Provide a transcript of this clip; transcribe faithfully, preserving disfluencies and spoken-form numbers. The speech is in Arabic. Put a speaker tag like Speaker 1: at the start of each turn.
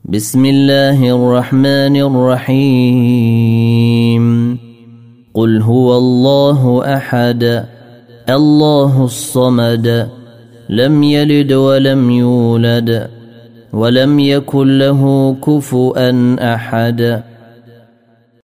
Speaker 1: بسم الله الرحمن الرحيم قل هو الله أحد الله الصمد لم يلد ولم يولد ولم يكن له كفؤا أحد